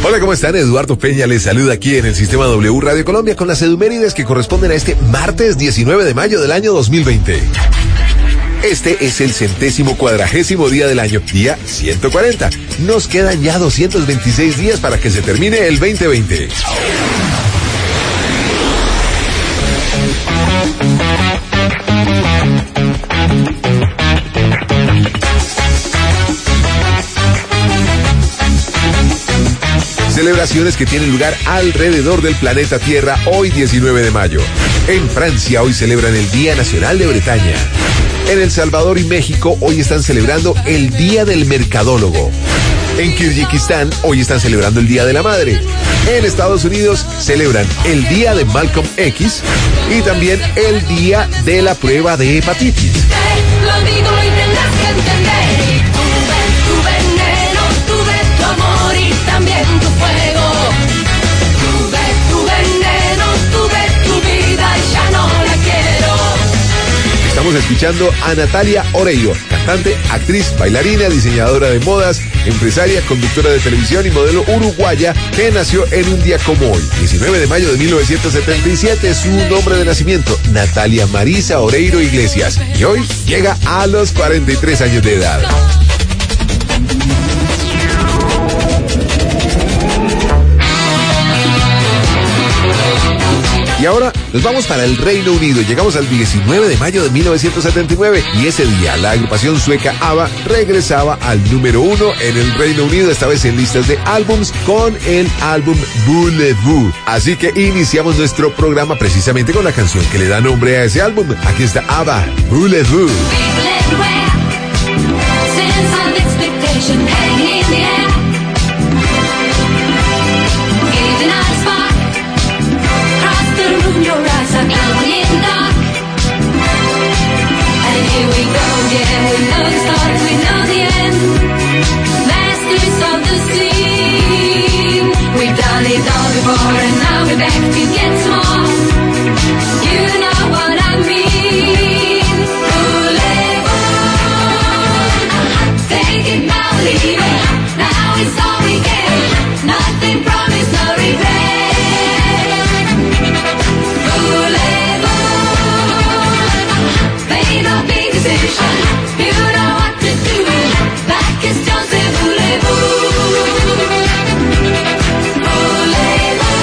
Hola, ¿cómo están? Eduardo Peña les saluda aquí en el Sistema W Radio Colombia con las edumérides que corresponden a este martes 19 de mayo del año 2020. Este es el 140º día del año, día 140. Nos quedan ya 226 días para que se termine el 2020. Celebraciones que tienen lugar alrededor del planeta Tierra hoy 19 de mayo. En Francia hoy celebran el Día Nacional de Bretaña. En El Salvador y México hoy están celebrando el Día del Mercadólogo. En Kirguistán hoy están celebrando el Día de la Madre. En Estados Unidos celebran el Día de Malcolm X y también el Día de la Prueba de Hepatitis. Estamos escuchando a Natalia Oreiro, cantante, actriz, bailarina, diseñadora de modas, empresaria, conductora de televisión y modelo uruguaya que nació en un día como hoy, 19 de mayo de 1977, su nombre de nacimiento, Natalia Marisa Oreiro Iglesias, y hoy llega a los 43 años de edad. Y ahora nos vamos para el Reino Unido. Llegamos al 19 de mayo de 1979 y ese día la agrupación sueca ABBA regresaba al número 1 en el Reino Unido, esta vez en listas de álbums con el álbum Voulez-Vous. Así que iniciamos nuestro programa precisamente con la canción que le da nombre a ese álbum. Aquí está ABBA, Voulez-Vous. Here we go again, we know the start, we know the end. Masters of the scene. We've done it all before and now we're back to get some more. You know what I mean. Voulez-vous. Take it now, leave it. Now it's all we get. Nothing promised, no regret. Voulez-vous. Made a big decision. You know what to do. Like it's just a voulez-vous. Voulez-vous.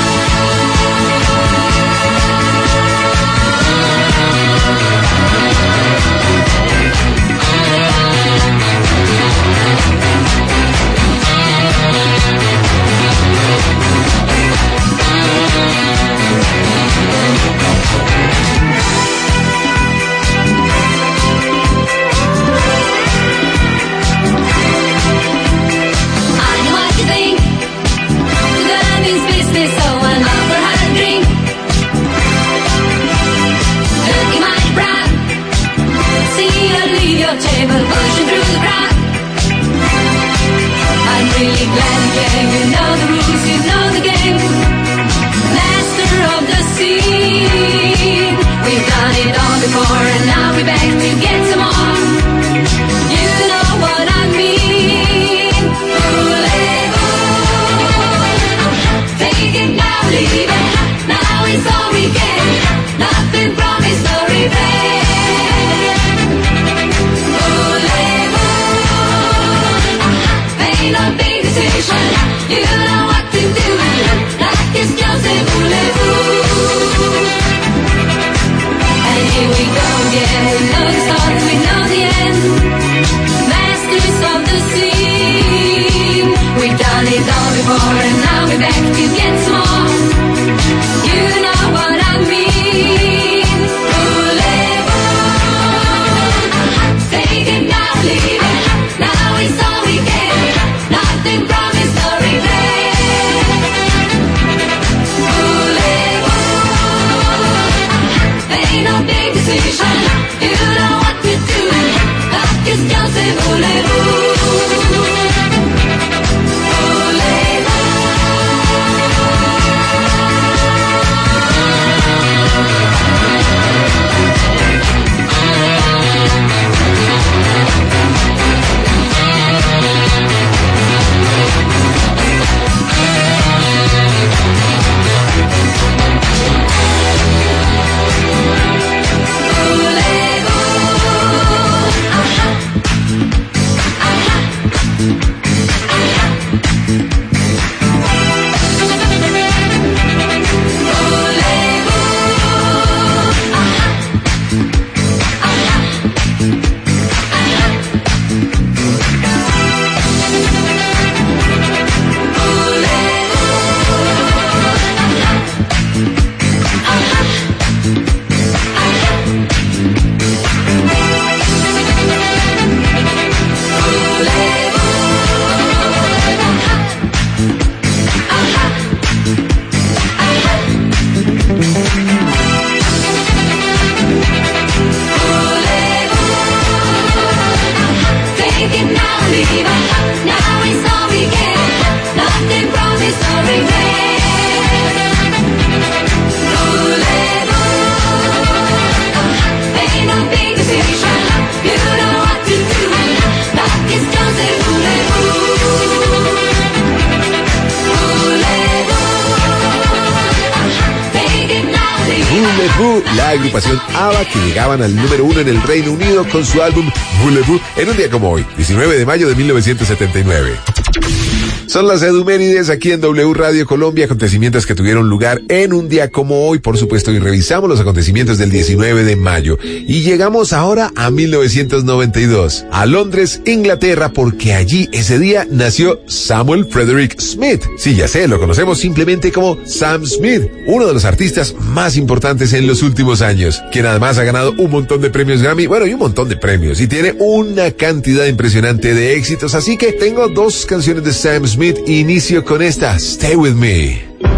Voulez-Vous, la agrupación ABBA, que llegaban al número 1 en el Reino Unido con su álbum Voulez-Vous en un día como hoy, 19 de mayo de 1979. Son las Edumérides aquí en W Radio Colombia, acontecimientos que tuvieron lugar en un día como hoy, por supuesto, y revisamos los acontecimientos del 19 de mayo. Y llegamos ahora a 1992, a Londres, Inglaterra, porque allí ese día nació Samuel Frederick Smith. Sí, ya sé, lo conocemos simplemente como Sam Smith, uno de los artistas más importantes en los últimos años, quien además ha ganado un montón de premios Grammy, bueno, y un montón de premios, y tiene una cantidad impresionante de éxitos, así que tengo dos canciones de Sam Smith. Inicio con esta, Stay With Me.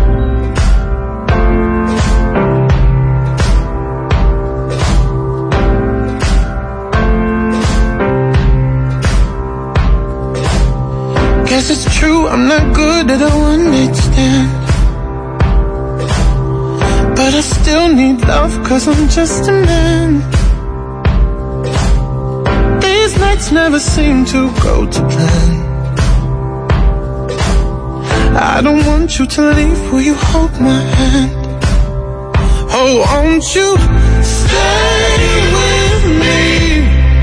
Guess it's true, I'm not good at a one-night stand, but I still need love, cause I'm just a man. These nights never seem to go to plan. I don't want you to leave, will you hold my hand? Oh, won't you stay with me?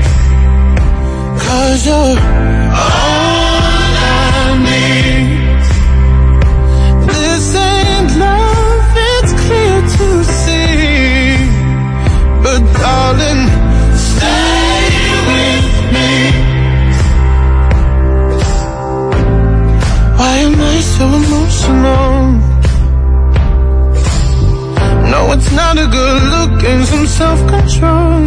'Cause you're all I need. This ain't love, it's clear to see, but darling, stay with me. Why am I so emotional? No, it's not a good look and some self-control.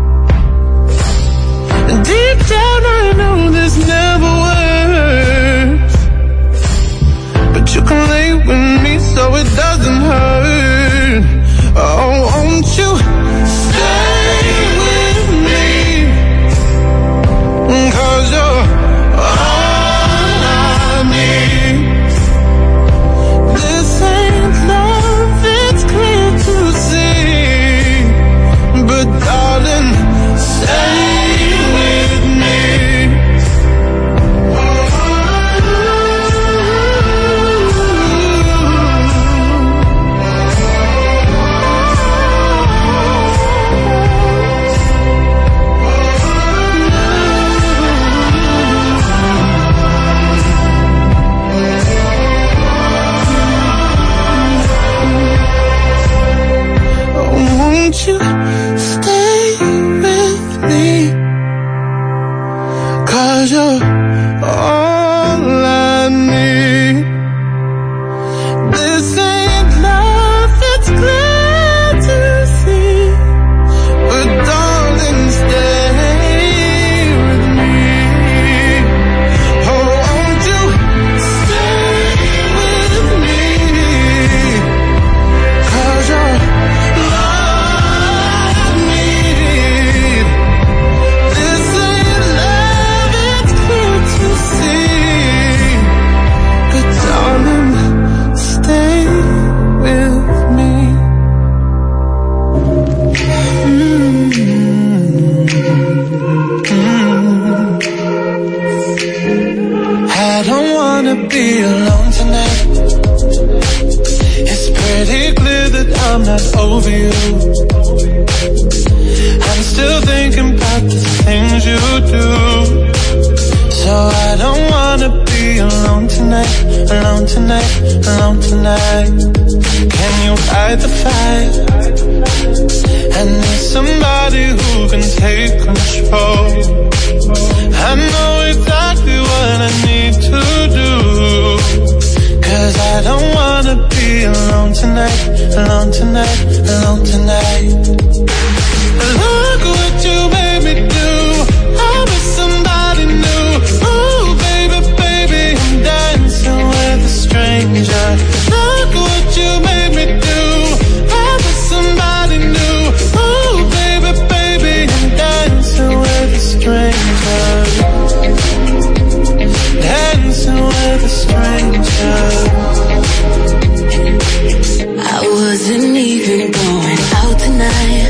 Deep down I know this never works, but you can lay with me so it doesn't hurt. Oh, won't you stay with me? 'Cause you're all I need. This ain't love, it's clear to see, but darling, stay with me. Won't you stay with me? 'Cause you're all I need. This ain't love, it's clear to see, but darling, stay with me. Oh, won't you stay with me? 'Cause you're be alone tonight. It's pretty clear that I'm not over you. I'm still thinking about the things you do. So I don't wanna be alone tonight, alone tonight, alone tonight. Can you fight the fight? I need somebody who can take control. I know exactly what I need to do, 'cause I don't wanna be alone tonight, alone tonight, alone tonight. Look what you made me do, I was somebody new. Ooh, baby, baby, I'm dancing with a stranger. Look what you made me do, I was somebody new. Ooh, baby, baby, I'm dancing with a stranger. Dancing with a stranger. I wasn't even going out tonight.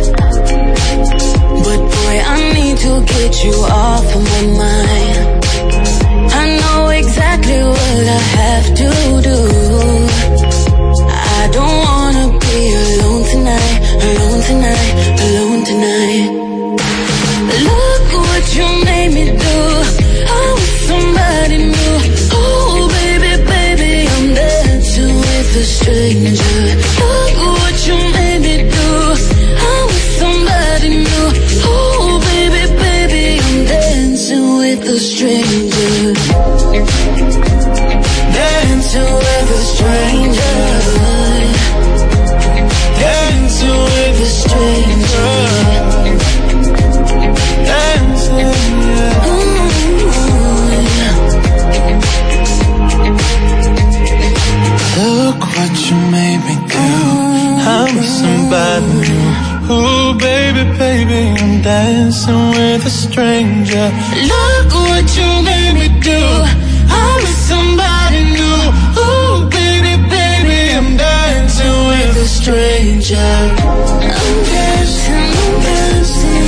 baby, baby, I'm dancing with a stranger. Look what you made me do. I'm with somebody new. Ooh, baby, baby, I'm dancing with a stranger. I'm dancing, I'm dancing.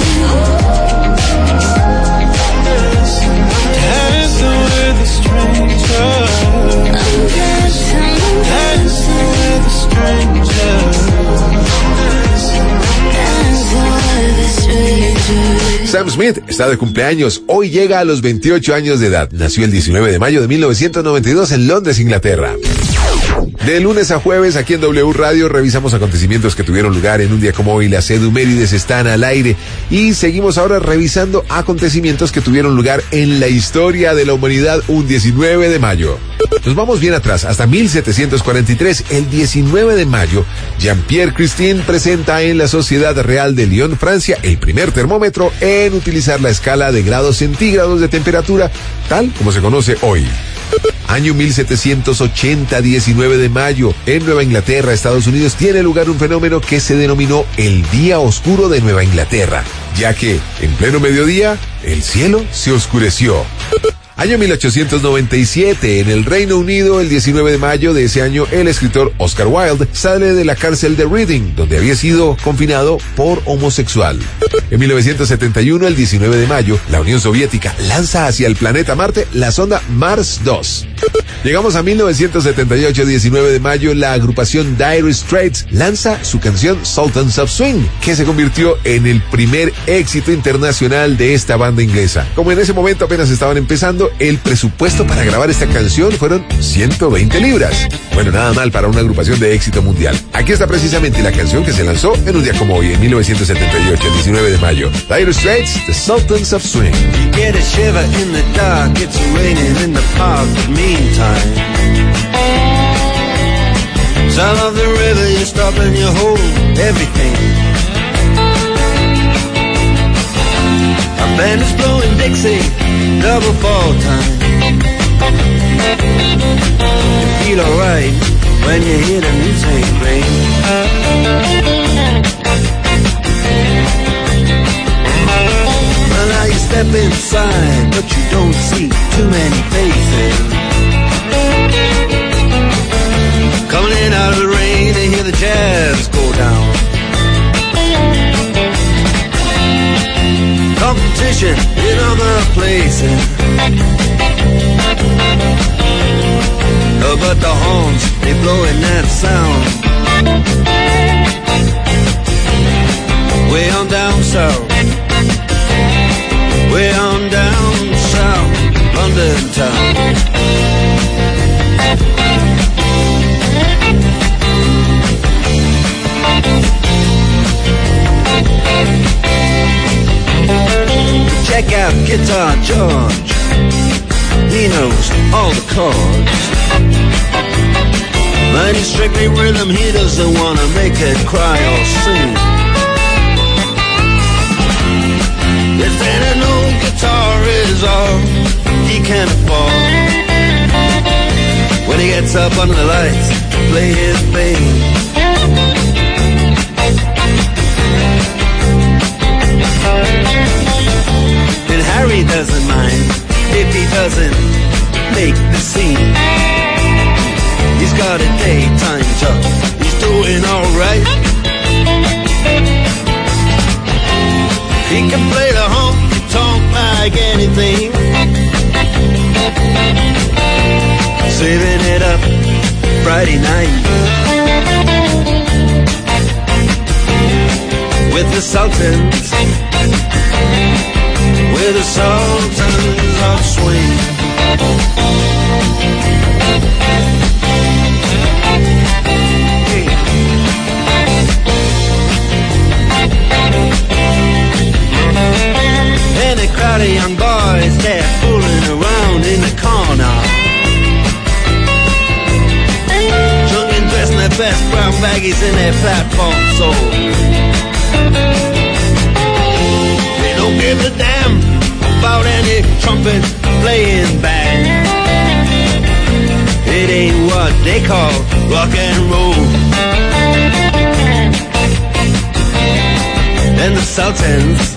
Dancing with a stranger. I'm dancing, Dancing with a stranger. dancing with a stranger. Sam Smith está de cumpleaños. Hoy llega a los 28 años de edad. Nació el 19 de mayo de 1992 en Londres, Inglaterra. De lunes a jueves, aquí en W Radio, revisamos acontecimientos que tuvieron lugar en un día como hoy. Las edumérides están al aire y seguimos ahora revisando acontecimientos que tuvieron lugar en la historia de la humanidad un 19 de mayo. Nos vamos bien atrás, hasta 1743, el 19 de mayo, Jean-Pierre Christin presenta en la Sociedad Real de Lyon, Francia, el primer termómetro en utilizar la escala de grados centígrados de temperatura, tal como se conoce hoy. Año 1780, 19 de mayo, en Nueva Inglaterra, Estados Unidos, tiene lugar un fenómeno que se denominó el Día Oscuro de Nueva Inglaterra, ya que, en pleno mediodía, el cielo se oscureció. Año 1897, en el Reino Unido, el 19 de mayo de ese año, el escritor Oscar Wilde sale de la cárcel de Reading, donde había sido confinado por homosexual. En 1971, el 19 de mayo, la Unión Soviética lanza hacia el planeta Marte la sonda Mars 2. Llegamos a 1978, 19 de mayo, la agrupación Dire Straits lanza su canción Sultans of Swing, que se convirtió en el primer éxito internacional de esta banda inglesa. Como en ese momento apenas estaban empezando, el presupuesto para grabar esta canción fueron 120 libras. Bueno, nada mal para una agrupación de éxito mundial. Aquí está precisamente la canción que se lanzó en un día como hoy, en 1978, el 19 de mayo. Dire Straits, The Sultans of Swing. You get a shiver in the dark, it's raining in the park, but meantime sound of the river, you stop and you hold everything. A band is blowing Dixie, double fall time. You feel alright when you hear the music ring. Well, now you step inside, but you don't see too many faces. Coming in out of the rain, they hear the jazz go down. Competition in other places, but the horns, they blowing that sound. Way on down south, way on down south, London town. Check out Guitar George, he knows all the chords. But he's strictly rhythm, he doesn't want to make it cry or sing. If an old guitar is all he can afford, when he gets up under the lights to play his thing, and Harry doesn't mind if he doesn't make the scene. He's got a daytime job, he's doing alright. He can play the honky-tonk like anything, saving it up Friday night with the Sultans, with the Sultans of Swing. And a crowd of young boys, they're fooling around in the corner, drunk and dressed in their best brown baggies in their platform soles. They don't give a damn about any trumpet playing band. It ain't what they call rock and roll. and the Sultans.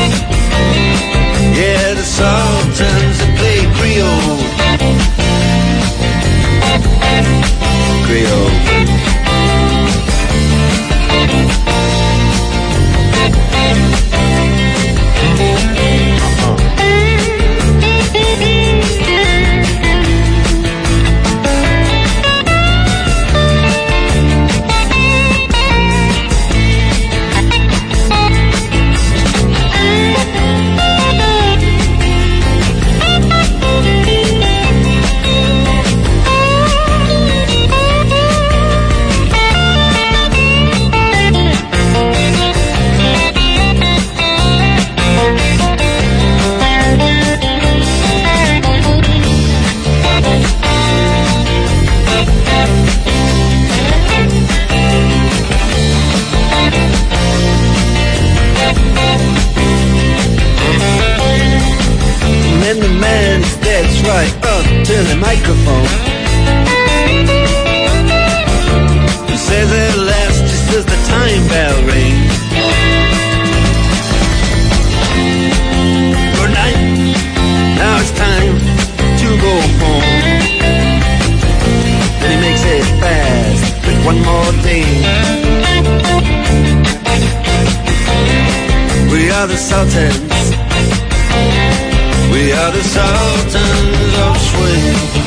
Yeah, the Sultans that play Creole. Creole. Right up to the microphone. He says at last, just as the time bell rings. Good night, now it's time to go home. Then he makes it fast with one more thing. We are the Sultans. We are the Sultans of Swing.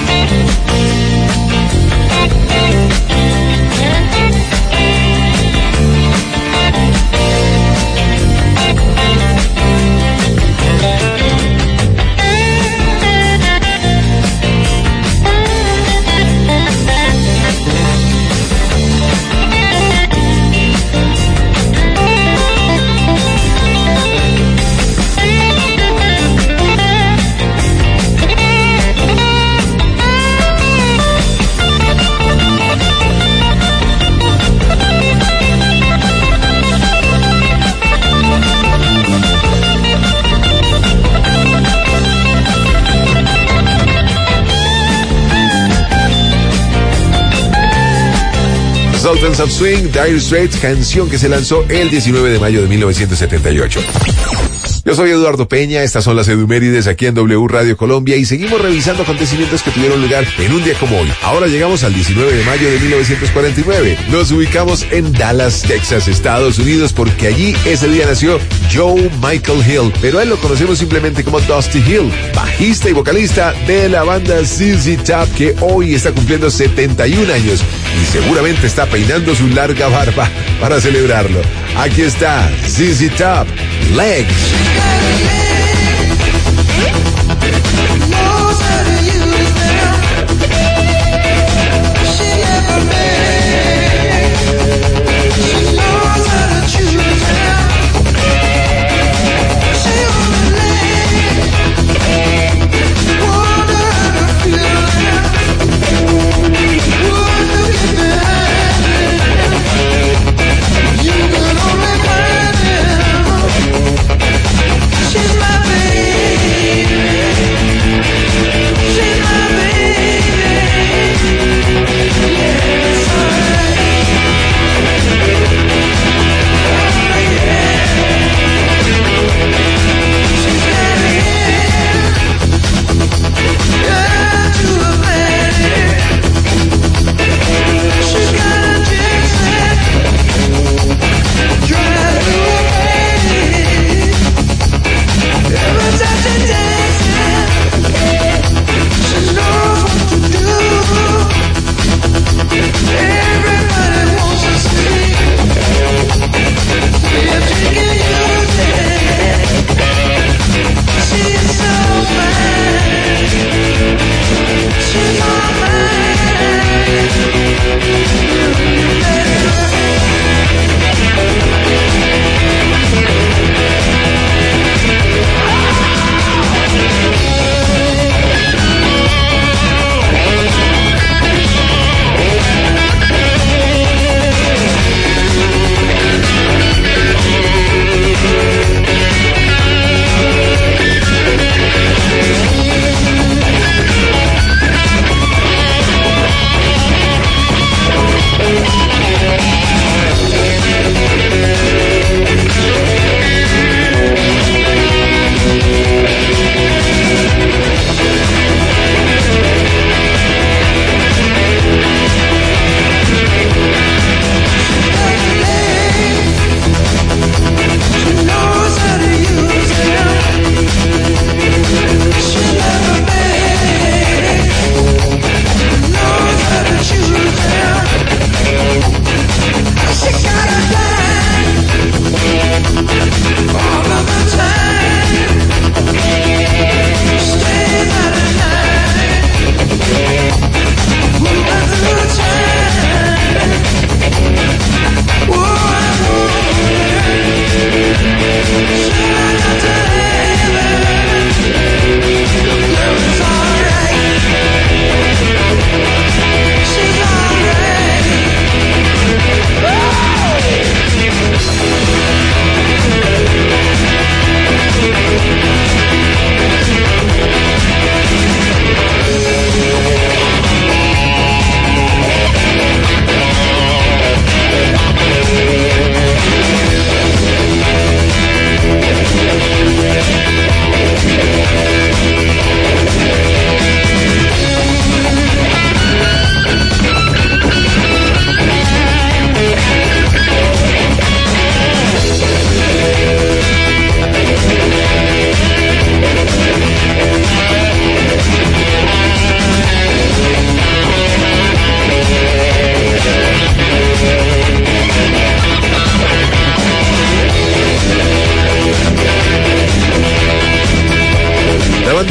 Sultans of Swing, Dire Straits, canción que se lanzó el 19 de mayo de 1978. Yo soy Eduardo Peña, estas son las Edumérides aquí en W Radio Colombia y seguimos revisando acontecimientos que tuvieron lugar en un día como hoy. Ahora llegamos al 19 de mayo de 1949. Nos ubicamos en Dallas, Texas, Estados Unidos, porque allí ese día nació Joe Michael Hill, pero a él lo conocemos simplemente como Dusty Hill, bajista y vocalista de la banda ZZ Top, que hoy está cumpliendo 71 años y seguramente está peinando su larga barba para celebrarlo. Aquí está ZZ Top, Legs.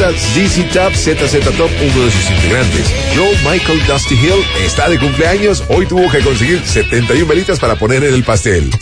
banda ZZ Top, ZZ Top, uno de sus integrantes, Joe Michael Dusty Hill, está de cumpleaños. Hoy tuvo que conseguir 71 velitas para poner en el pastel.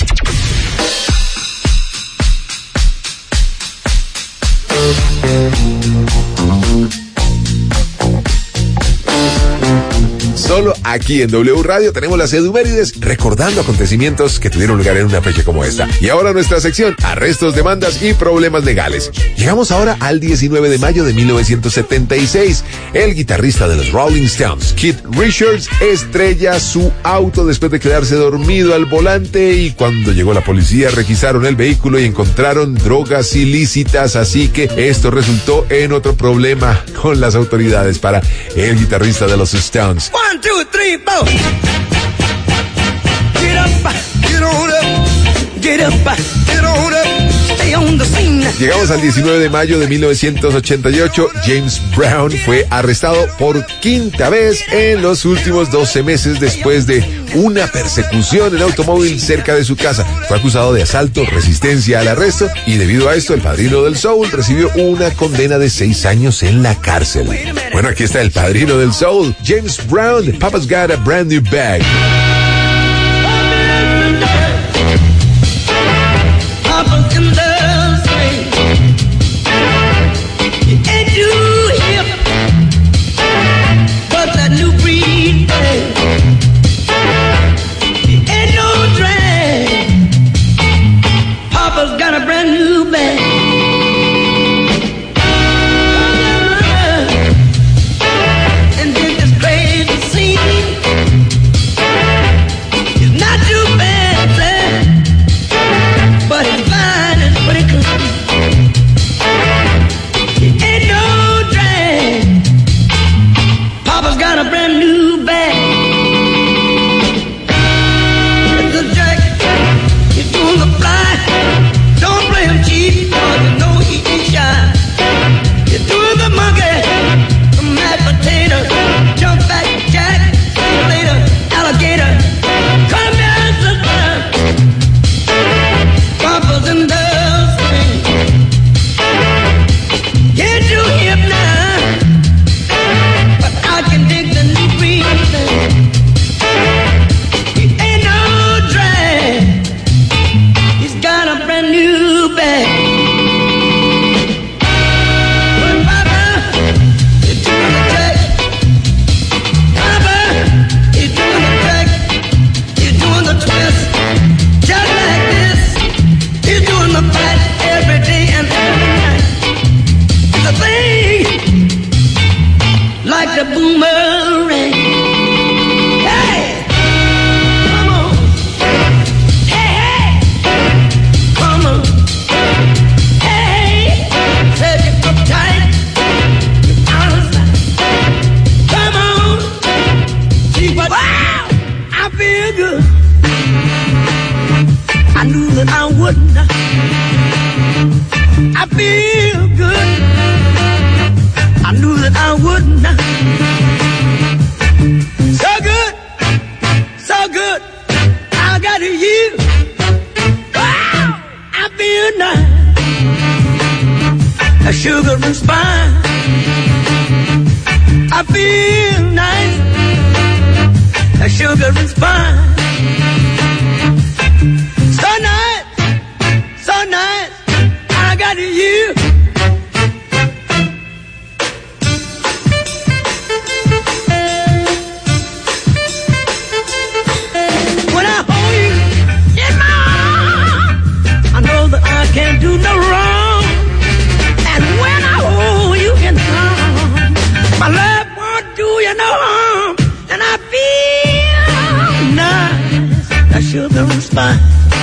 Solo aquí en W Radio tenemos las edumérides recordando acontecimientos que tuvieron lugar en una fecha como esta. Y ahora nuestra sección, arrestos, demandas y problemas legales. Llegamos ahora al 19 de mayo de 1976. El guitarrista de los Rolling Stones, Keith Richards, estrella su auto después de quedarse dormido al volante, y cuando llegó la policía requisaron el vehículo y encontraron drogas ilícitas, así que esto resultó en otro problema con las autoridades para el guitarrista de los Stones. 1, 2, 3, 4. Get up, get on up, get up, get on up, stay on the scene. Llegamos al 19 de mayo de 1988. James Brown fue arrestado por quinta vez en los últimos 12 meses después de una persecución en automóvil cerca de su casa. Fue acusado de asalto, resistencia al arresto, y debido a esto el padrino del soul recibió una condena de 6 años en la cárcel. Bueno, aquí está el padrino del soul, James Brown. Papa's got a brand new bag. Papa's in the swing. Ain't you hip? But that new breed thing. Ain't no drag. Papa's got a brand new bag. And then this crazy scene. It's not too fancy, but it's fine and pretty clean. Ain't no drag. Papa's got a brand new bag. Mr. Jack, he's doing the fly. Don't play him cheap, cause you know he ain't shy. He's doing the monkey, the mashed potatoes. Jump back, Jack, see you later, alligator. Come here, sister. Papa's in the swing. Can't you hear now? But I can dig the new breathing. He ain't no drag. He's got a brand new bag. But Papa, he's doing the track. Papa, he's doing the track. He's doing the twist. Just like this. He's doing the fight every day and every night. The thing like the boomerang. Hey, come on. Hey, hey, come on. Hey, said you uptight. You're out of sight. Come on. See what? Wow, I feel good. I knew that I wouldn't. I feel good. I knew that I wouldn't. So good, so good. I got you. Wow, I feel nice. A sugar and spice. I feel nice. A sugar and spice. So nice, I got you. When I hold you in my arms, I know that I can't do no wrong. And when I hold you in my arms, my love won't do you no harm. And I feel nice, that sugar and spice.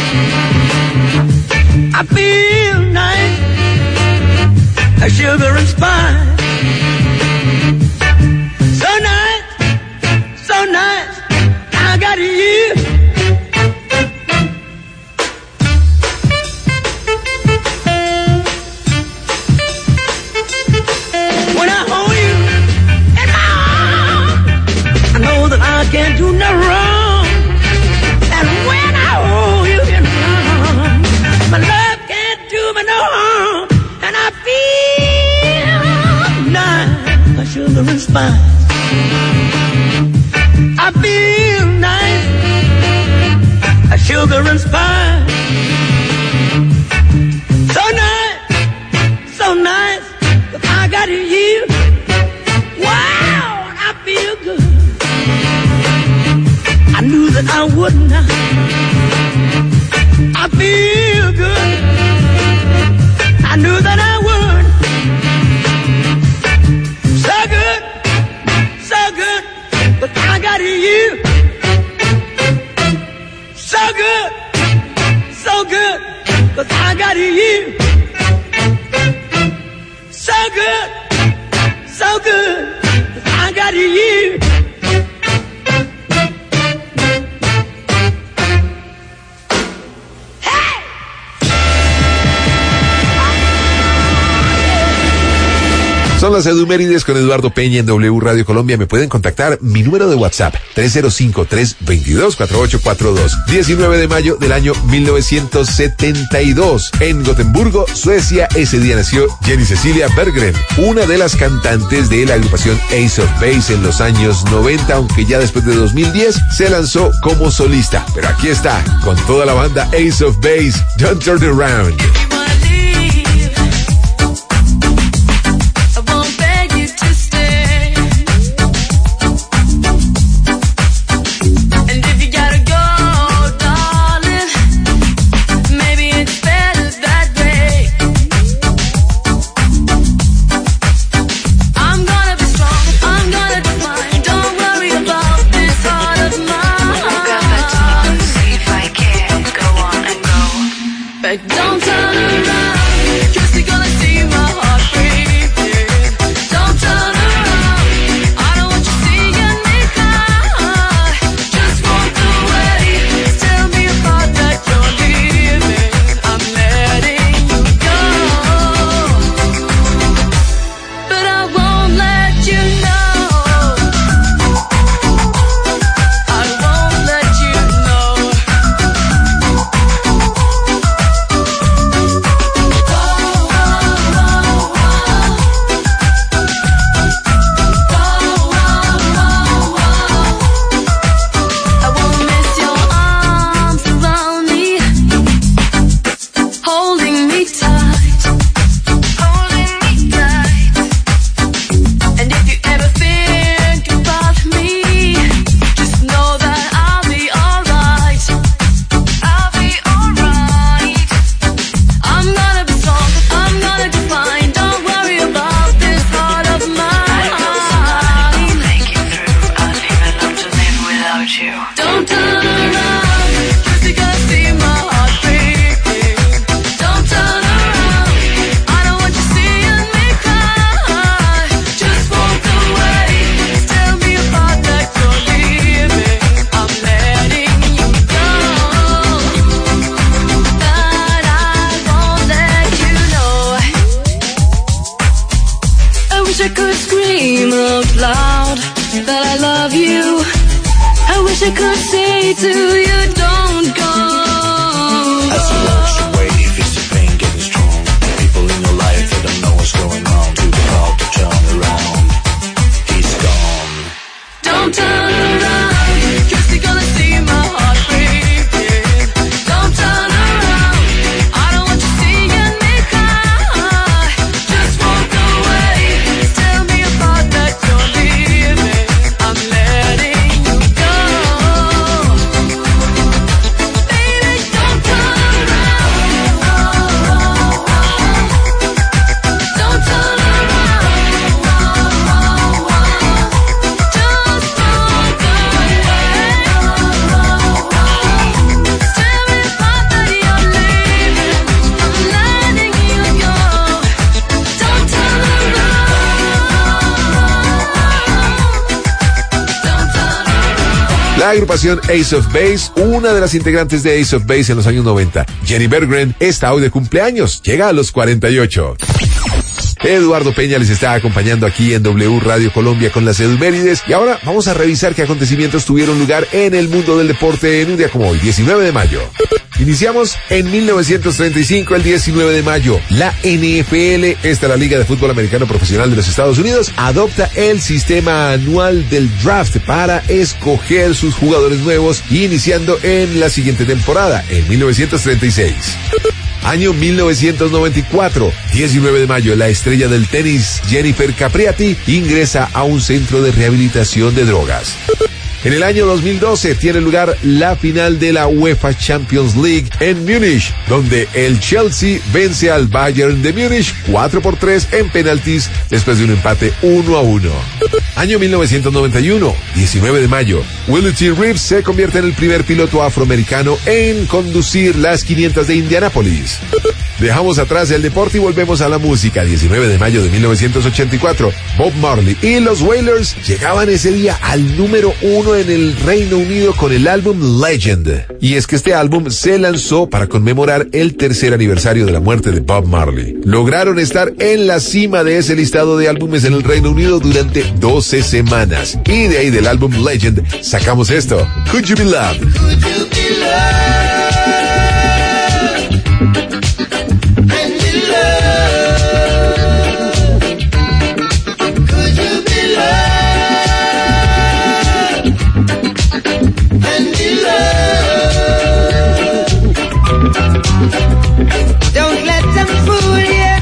I feel nice, a sugar and spice. So nice, I got you. When I hold you in my arms, I know that I can't do no wrong. And when I hold you in my arms, my love can't do me no harm. And I feel conspire. So nice, but I got you. Wow, I feel good. I knew that I would not. I feel good. I knew that I would. So good, but I got you. So good, but I got you. So good, but I got you. Son las Edumérides con Eduardo Peña en W Radio Colombia. Me pueden contactar. Mi número de WhatsApp, 305-322-4842. 19 de mayo del año 1972. En Gotemburgo, Suecia, ese día nació Jenny Cecilia Berggren, una de las cantantes de la agrupación Ace of Base en los años 90, aunque ya después de 2010 se lanzó como solista. Pero aquí está, con toda la banda Ace of Base, Don't Turn Around. Don't turn around, 'cause you're gonna see my heart breaking. Don't turn around, I don't want you seeing me cry. Just walk away, tell me about that you're leaving. I'm letting you go, but I won't let you know. I won't let you know. Don't turn around, 'cause you're gonna see my heart breaking. Don't turn around, I don't want you seeing me cry. Just walk away, tell me about that you're leaving. I'm letting you go, but I won't let you know. I wish I could scream out loud that I love you. I wish I could say to you, don't go. As you wash away, feels the pain getting strong. People in your life that don't know what's going on. Too proud to turn around. He's gone. Don't turn around, 'cause you're gonna see my heart breaking. Don't turn around, I don't want you seeing me cry. Just walk away, tell me about that you're leaving. I'm letting you go. Baby, don't turn around. Don't turn around. Just walk away. Tell me about that you're leaving. I'm letting you go. Don't turn around. La agrupación Ace of Base, una de las integrantes de Ace of Base en los años 90. Jenny Berggren está hoy de cumpleaños, llega a los 48. Eduardo Peña les está acompañando aquí en W Radio Colombia con las Edumérides. Y ahora vamos a revisar qué acontecimientos tuvieron lugar en el mundo del deporte en un día como hoy, 19 de mayo. Iniciamos en 1935, el 19 de mayo. La NFL, esta es la Liga de Fútbol Americano Profesional de los Estados Unidos, adopta el sistema anual del draft para escoger sus jugadores nuevos, iniciando en la siguiente temporada, en 1936. Año 1994, 19 de mayo, la estrella del tenis Jennifer Capriati ingresa a un centro de rehabilitación de drogas. En el año 2012 tiene lugar la final de la UEFA Champions League en Múnich, donde el Chelsea vence al Bayern de Múnich 4-3 en penaltis después de un empate 1-1. Año 1991, 19 de mayo, Willie T. Reeves se convierte en el primer piloto afroamericano en conducir las 500 de Indianápolis. Dejamos atrás el deporte y volvemos a la música. 19 de mayo de 1984, Bob Marley y los Wailers llegaban ese día al número 1 en el Reino Unido con el álbum Legend. Y es que este álbum se lanzó para conmemorar el tercer aniversario de la muerte de Bob Marley. Lograron estar en la cima de ese listado de álbumes en el Reino Unido durante 12 semanas. Y de ahí del álbum Legend sacamos esto, Could You Be Loved? Could you be loved? Don't let them fool you.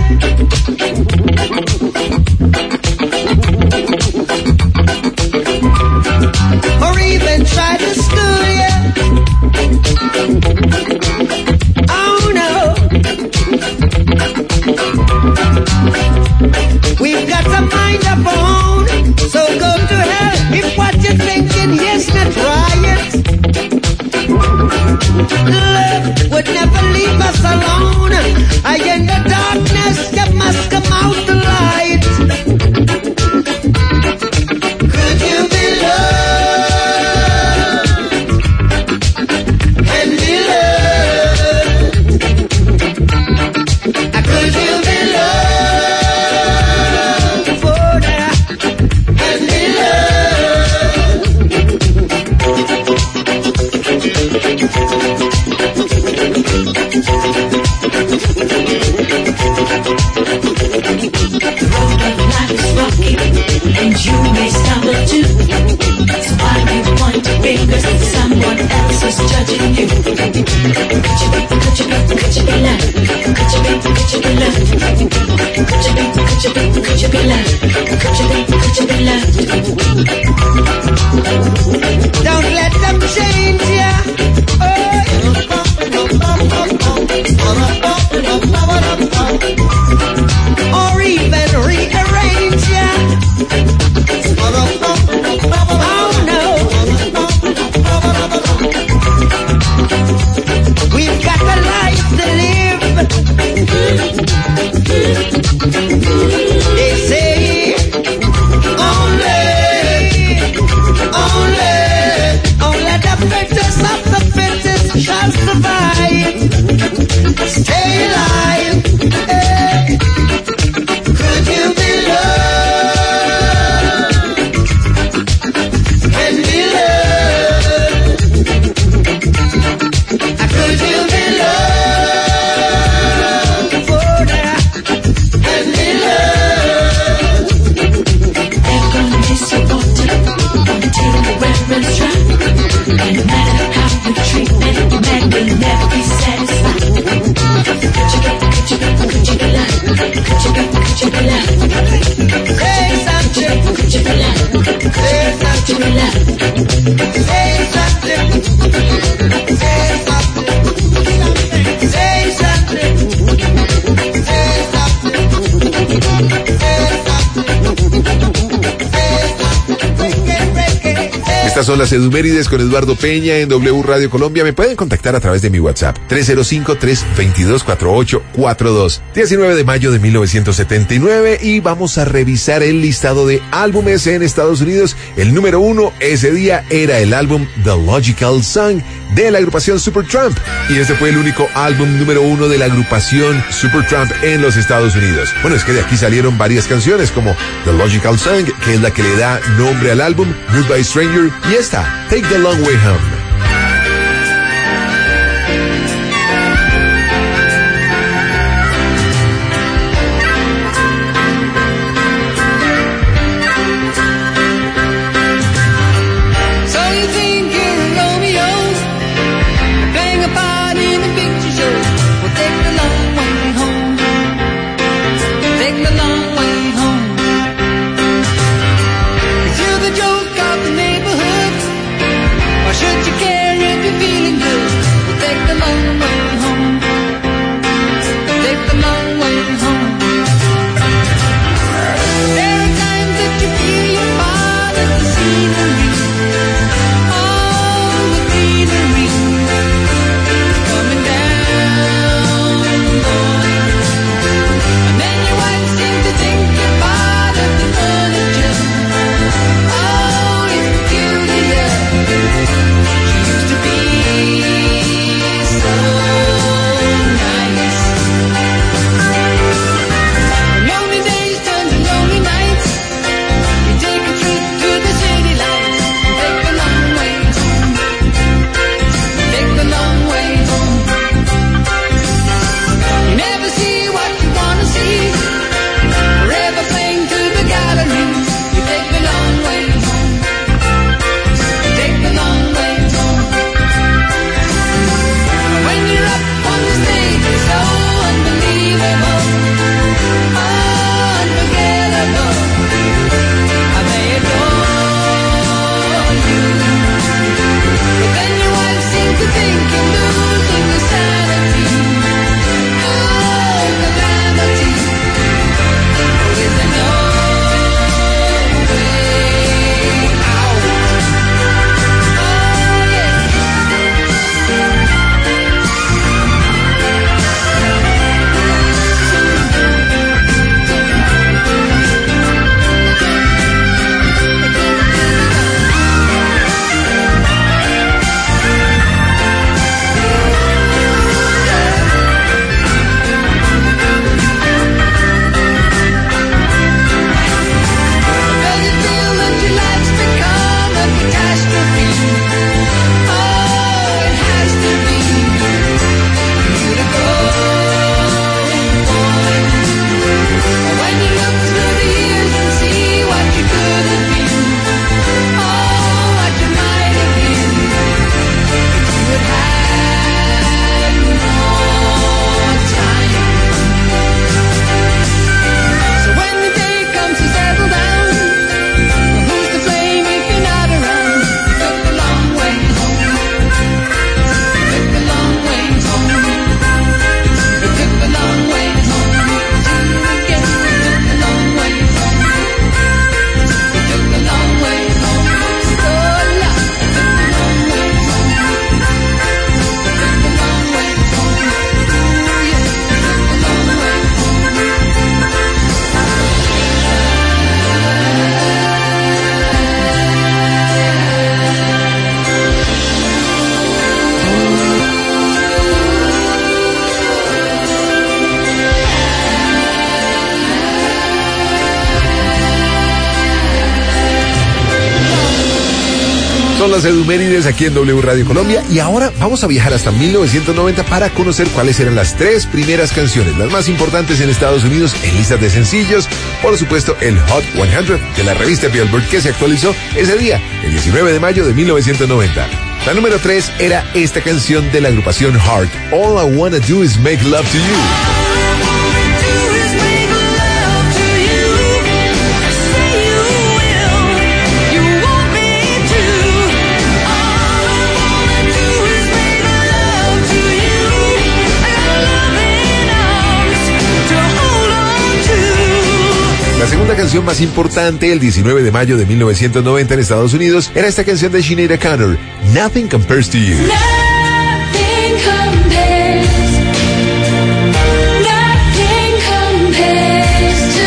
Or even try to school you. Oh no. We've got a mind of our own, so go to hell if what you're thinking is not right. Love would never leave us alone. I in the darkness, you must come out the light. Could you be loved and be loved? Could you be loved for that and be and you may stumble too. So why you point fingers at someone else who's judging you? Could you be loved? Could you be loved? Could you be loved? Could you be loved? Could you be loved? Don't let them change ya. Or even rearrange ya. Oh no. We've got a life to live. They say only the fittest of the fittest shall survive. Stay alive. Hey. Could you be loved and be loved? Could you be loved for that and be loved? They're gonna miss you all too until the weather's dry. And no matter how you treat them, man will never be satisfied. Could you be loved? Could you be loved? Say something. Could you be loved? Say something. Could you be loved? Say something. Say something. Say something. Say something. Estas son las Edumérides con Eduardo Peña en W Radio Colombia. Me pueden contactar a través de mi WhatsApp 305-322-4842. 19 de mayo de 1979 y vamos a revisar el listado de álbumes en Estados Unidos. El número 1 ese día era el álbum The Logical Song de la agrupación Supertramp. Y este fue el único álbum número 1 de la agrupación Supertramp en los Estados Unidos. Bueno, es que de aquí salieron varias canciones como The Logical Song, que es la que le da nombre al álbum, Goodbye Stranger, y esta, Take the Long Way Home. you think you're a Romeo, playing a part in a picture show. Well, take the long way home. Take the long way home. 'Cause you're the joke of the neighborhood. Why should you care if you're feeling good? Well, take the long way home. Take the long way home. There are times that you feel you're part of the scenery. Oh, the greenery coming down on you. And then your wife seems to think you're part of the furniture. Oh, it's peculiar. She used to be so nice. Lonely days turn to lonely nights. You take a trip to the city lights. Take the long way home. Take the long way home. You never see what you wanna see. Forever playing to the galleries. You take the long way home. Take the long way home. When you're up on the stage, it's so unbelievable. Unforgettable. How they adore you. But then your wife seems to think you're losing your sanity. Oh, calamity. Oh, is there no way out? Oh, yeah. Does it feel that your life's become a catastrophe? Oh, it has to be. You to go on. When you look through the years and see what you could have been. Oh, what you might have been. If you had had more time. So when the day comes to settle down, well, who's to blame if you're not around? You took the long way home. You took the long way home. You took the long way home. Do it again. You took the long way home. You took the long way home. So long. You took the long way home. You took the long way home. Ooh, yeah. You took the long way home. Son las Edumérides aquí en W Radio Colombia y ahora vamos a viajar hasta 1990 para conocer cuáles eran las 3 primeras canciones, las más importantes en Estados Unidos en listas de sencillos. Por supuesto, el Hot 100 de la revista Billboard que se actualizó ese día, el 19 de mayo de 1990. La número 3 era esta canción de la agrupación Heart, All I Wanna Do Is Make Love to You. La segunda canción más importante el 19 de mayo de 1990 en Estados Unidos era esta canción de Sinead O'Connor, Nothing Compares to You. Nothing compares. Nothing compares to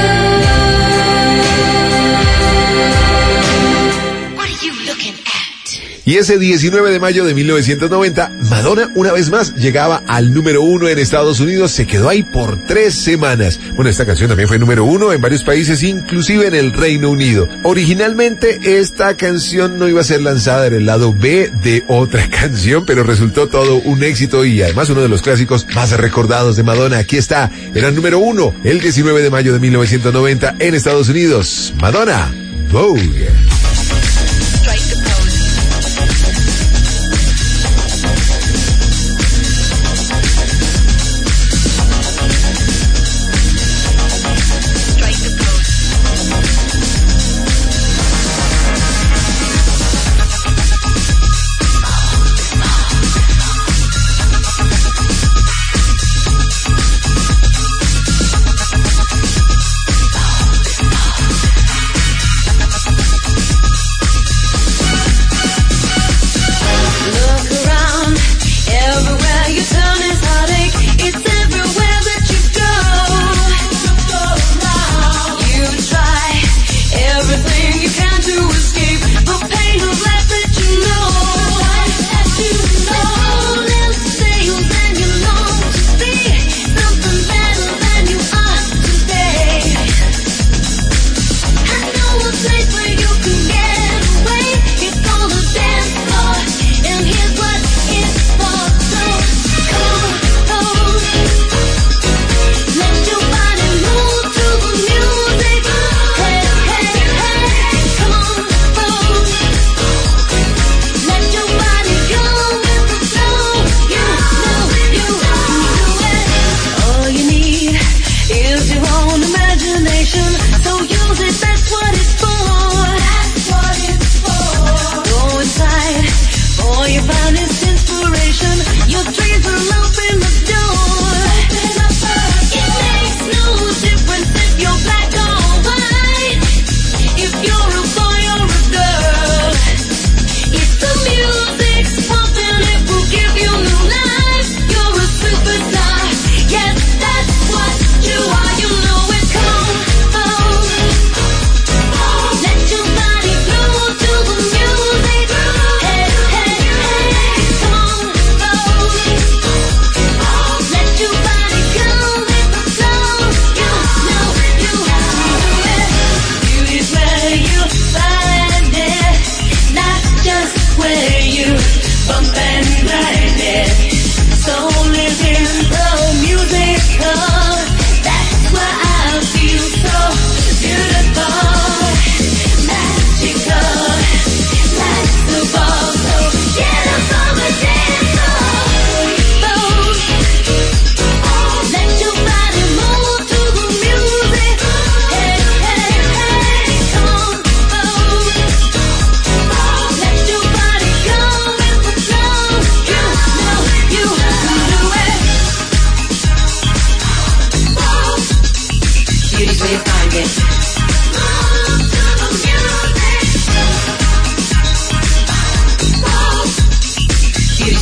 you. What are you looking at? Y ese 19 de mayo de 1990, Madonna una vez más llegaba al número 1 en Estados Unidos, se quedó ahí por 3 semanas. Bueno, esta canción también fue número 1 en varios países, inclusive en el Reino Unido. Originalmente esta canción no iba a ser lanzada en el lado B de otra canción, pero resultó todo un éxito y además uno de los clásicos más recordados de Madonna. Aquí está, era número 1 el 19 de mayo de 1990 en Estados Unidos. Madonna, Vogue. Strike the pose.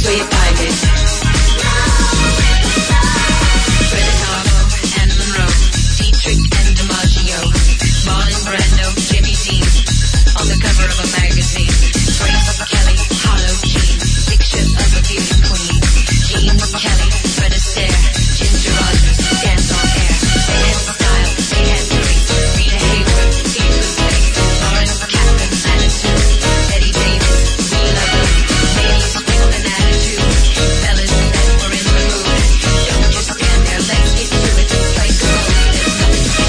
where you find it. Greta Garbo and Monroe, Dietrich and DiMaggio, Marlon Brando, Jimmy Dean, on the cover of a magazine. Grace Kelly, Harlow Jean, picture of a beauty queen. Jean Kelly, Fred Astaire, Ginger Rogers, dance on air. They had style, they had grace. Rita Hayworth, Edith Face, Lawrence Kaplan, Manitou, Eddie Davis, we love them. Ladies with an attitude, fellas that were in the mood. Don't just stand there, let's get to it. Strike a roll, there's nothing to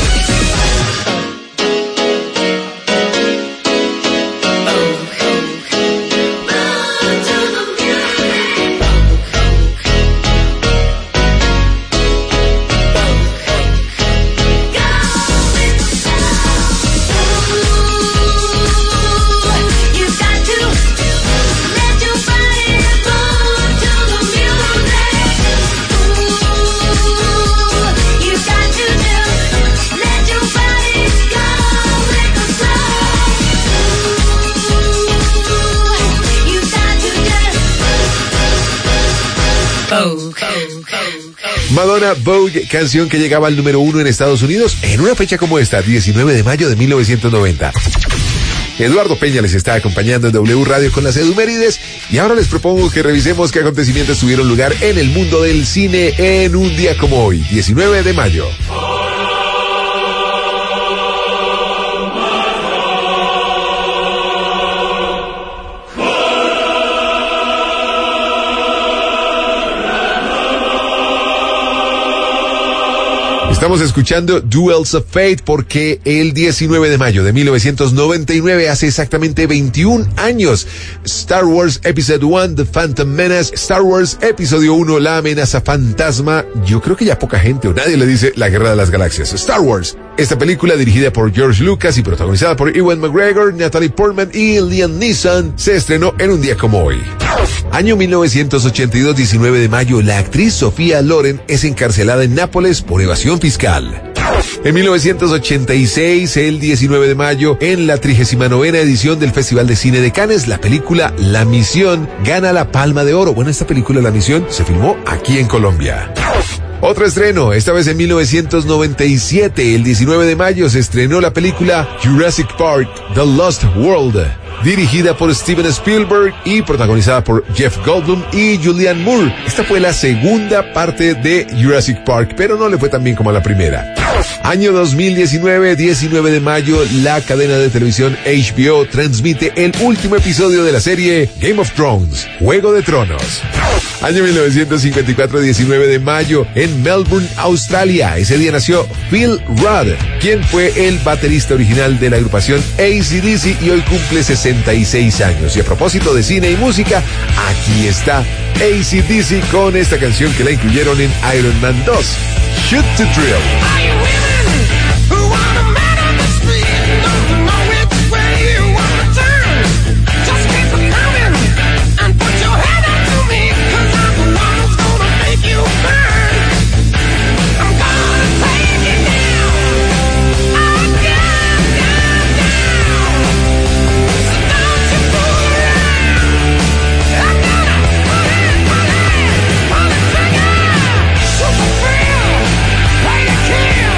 Madonna, Vogue, canción que llegaba al número 1 en Estados Unidos en una fecha como esta, 19 de mayo de 1990. Eduardo Peña les está acompañando en W Radio con las Edumérides y ahora les propongo que revisemos qué acontecimientos tuvieron lugar en el mundo del cine en un día como hoy, 19 de mayo. Estamos escuchando Duels of Fate porque el 19 de mayo de 1999, hace exactamente 21 años, Star Wars Episode 1, The Phantom Menace, Star Wars Episodio 1, La Amenaza Fantasma, yo creo que ya poca gente o nadie le dice La Guerra de las Galaxias, Star Wars. Esta película, dirigida por George Lucas y protagonizada por Ewan McGregor, Natalie Portman y Liam Neeson, se estrenó en un día como hoy. Año 1982, 19 de mayo, la actriz Sofía Loren es encarcelada en Nápoles por evasión fiscal. En 1986, el 19 de mayo, en la 39ª edición del Festival de Cine de Cannes, la película La Misión gana la Palma de Oro. Bueno, esta película La Misión se filmó aquí en Colombia. Otro estreno, esta vez en 1997, el 19 de mayo, se estrenó la película Jurassic Park, The Lost World, dirigida por Steven Spielberg y protagonizada por Jeff Goldblum y Julianne Moore. Esta fue la segunda parte de Jurassic Park, pero no le fue tan bien como la primera. Año 2019, 19 de mayo, la cadena de televisión HBO transmite el último episodio de la serie Game of Thrones, Juego de Tronos. Año 1954, 19 de mayo, en Melbourne, Australia. Ese día nació Phil Rudd, quien fue el baterista original de la agrupación AC/DC y hoy cumple 66 años. Y a propósito de cine y música, aquí está AC/DC con esta canción que la incluyeron en Iron Man 2, Shoot to Thrill. Kill!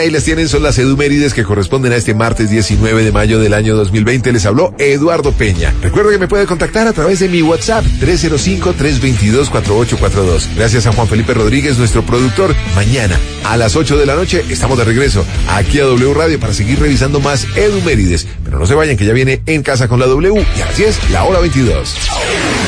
ahí las tienen, son las edumérides que corresponden a este martes 19 de mayo del año 2020. Les habló Eduardo Peña. Recuerda que me puede contactar a través de mi WhatsApp 305-322-4842. Gracias a Juan Felipe Rodríguez, nuestro productor. Mañana a las 8 de la noche estamos de regreso aquí a W Radio para seguir revisando más edumérides. Pero no se vayan, que ya viene En Casa con la W, y así es, la hora 22.